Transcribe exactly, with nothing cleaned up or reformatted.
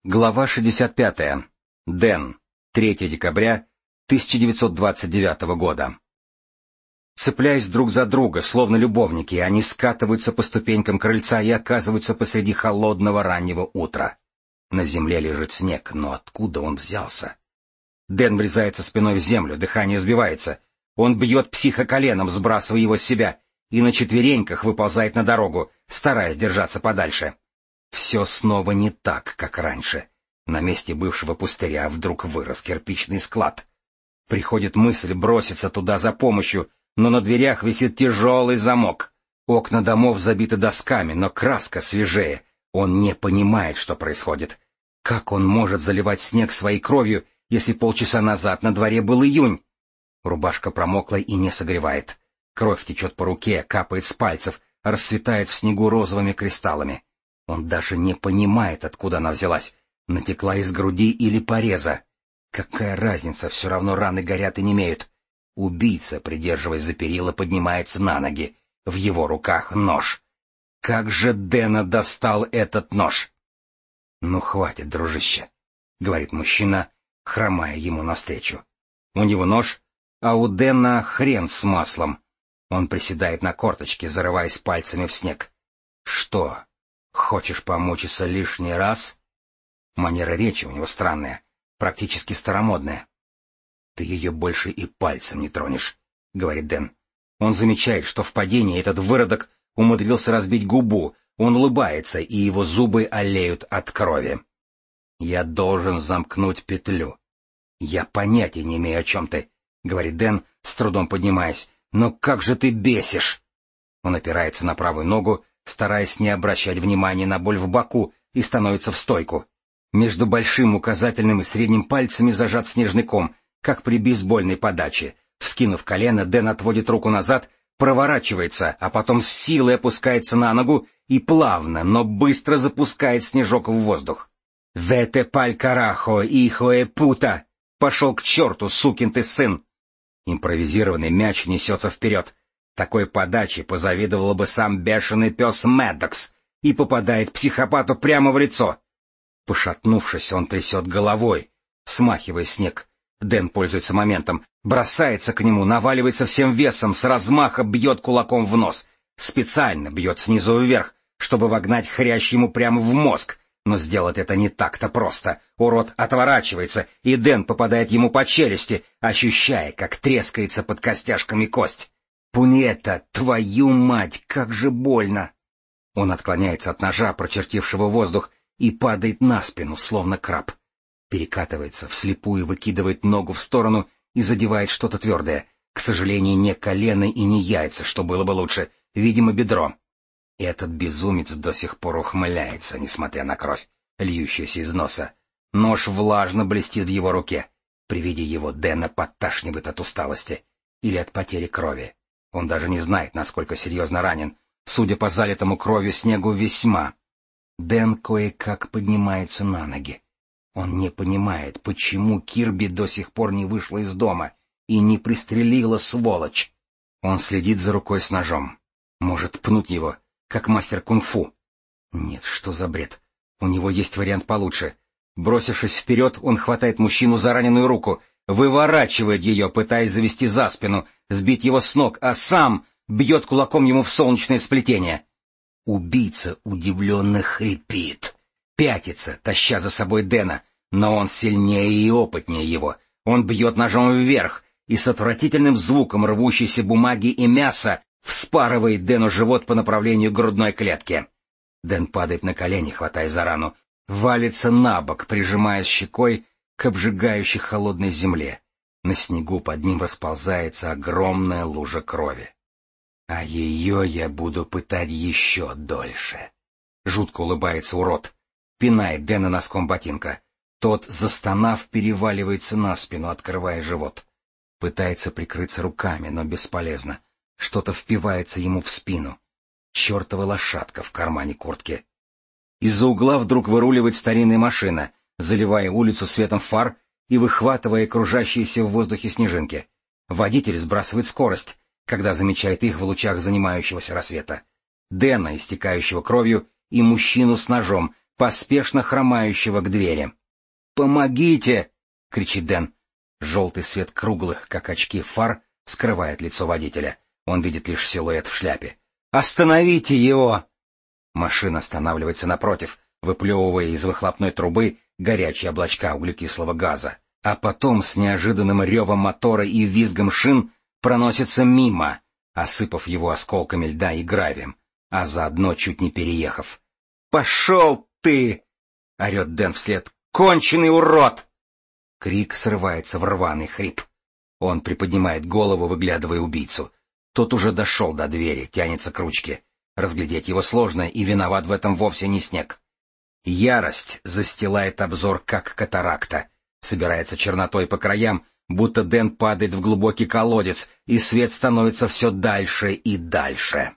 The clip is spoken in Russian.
Глава шестьдесят пятая. Дэн. третьего декабря тысяча девятьсот двадцать девятого года. Цепляясь друг за друга, словно любовники, они скатываются по ступенькам крыльца и оказываются посреди холодного раннего утра. На земле лежит снег, но откуда он взялся? Дэн врезается спиной в землю, дыхание сбивается. Он бьет психа коленом, сбрасывая его с себя, и на четвереньках выползает на дорогу, стараясь держаться подальше. Все снова не так, как раньше. На месте бывшего пустыря вдруг вырос кирпичный склад. Приходит мысль броситься туда за помощью, но на дверях висит тяжелый замок. Окна домов забиты досками, но краска свежее. Он не понимает, что происходит. Как он может заливать снег своей кровью, если полчаса назад на дворе был июнь? Рубашка промокла и не согревает. Кровь течет по руке, капает с пальцев, расцветает в снегу розовыми кристаллами. Он даже не понимает, откуда она взялась. Натекла из груди или пореза. Какая разница, все равно раны горят и немеют. Убийца, придерживаясь за перила, поднимается на ноги. В его руках нож. Как же Дэна достал этот нож? — Ну, хватит, дружище, — говорит мужчина, хромая ему навстречу. У него нож, а у Дэна хрен с маслом. Он приседает на корточке, зарываясь пальцами в снег. — Что? Хочешь помучиться лишний раз? Манера речи у него странная, практически старомодная. — Ты ее больше и пальцем не тронешь, — говорит Дэн. Он замечает, что в падении этот выродок умудрился разбить губу, он улыбается, и его зубы олеют от крови. — Я должен замкнуть петлю. — Я понятия не имею, о чем ты, — говорит Дэн, с трудом поднимаясь. — Но как же ты бесишь! Он опирается на правую ногу, стараясь не обращать внимания на боль в боку, и становится в стойку. Между большим указательным и средним пальцами зажат снежный ком, как при бейсбольной подаче. Вскинув колено, Дэн отводит руку назад, проворачивается, а потом с силой опускается на ногу и плавно, но быстро запускает снежок в воздух. «Вете паль карахо, ихо э пута! Пошел к черту, сукин ты сын!» Импровизированный мяч несется вперед. Такой подаче позавидовал бы сам бешеный пес Мэддокс, и попадает психопату прямо в лицо. Пошатнувшись, он трясет головой, смахивая снег. Дэн пользуется моментом, бросается к нему, наваливается всем весом, с размаха бьет кулаком в нос. Специально бьет снизу вверх, чтобы вогнать хрящ ему прямо в мозг. Но сделать это не так-то просто. Урод отворачивается, и Дэн попадает ему по челюсти, ощущая, как трескается под костяшками кость. «Пуньета, твою мать, как же больно!» Он отклоняется от ножа, прочертившего воздух, и падает на спину, словно краб. Перекатывается, вслепую выкидывает ногу в сторону и задевает что-то твердое. К сожалению, не колено и не яйца, что было бы лучше, видимо, бедро. И этот безумец до сих пор ухмыляется, несмотря на кровь, льющуюся из носа. Нож влажно блестит в его руке. При виде его Дэна подташнивает от усталости или от потери крови. Он даже не знает, насколько серьезно ранен. Судя по залитому кровью снегу, весьма. Дэн кое-как поднимается на ноги. Он не понимает, почему Кирби до сих пор не вышла из дома и не пристрелила, сволочь. Он следит за рукой с ножом. Может пнуть его, как мастер кунг-фу. Нет, что за бред? У него есть вариант получше. Бросившись вперед, он хватает мужчину за раненую руку, выворачивает ее, пытаясь завести за спину, сбить его с ног, а сам бьет кулаком ему в солнечное сплетение. Убийца удивленно хрипит, пятится, таща за собой Дэна, но он сильнее и опытнее его. Он бьет ножом вверх, и с отвратительным звуком рвущейся бумаги и мяса вспарывает Дэну живот по направлению к грудной клетке. Дэн падает на колени, хватая за рану, валится на бок, прижимая щекой к обжигающей холодной земле. На снегу под ним расползается огромная лужа крови. А ее я буду пытать еще дольше. Жутко улыбается урод, пинает Дэна носком ботинка. Тот, застонав, переваливается на спину, открывая живот. Пытается прикрыться руками, но бесполезно. Что-то впивается ему в спину. Чертова лошадка в кармане куртки. Из-за угла вдруг выруливает старинная машина, заливая улицу светом фар и выхватывая кружащиеся в воздухе снежинки. Водитель сбрасывает скорость, когда замечает их в лучах занимающегося рассвета. Дэна, истекающего кровью, и мужчину с ножом, поспешно хромающего к двери. «Помогите!» — кричит Дэн. Желтый свет круглых, как очки, фар скрывает лицо водителя. Он видит лишь силуэт в шляпе. «Остановите его!» Машина останавливается напротив, выплевывая из выхлопной трубы горячие облачка углекислого газа, а потом с неожиданным ревом мотора и визгом шин проносится мимо, осыпав его осколками льда и гравием, а заодно чуть не переехав. «Пошел ты!» — орет Дэн вслед. «Конченый урод!» Крик срывается в рваный хрип. Он приподнимает голову, выглядывая убийцу. Тот уже дошел до двери, тянется к ручке. Разглядеть его сложно, и виноват в этом вовсе не снег. Ярость застилает обзор, как катаракта. Собирается чернотой по краям, будто Дэн падает в глубокий колодец, и свет становится все дальше и дальше.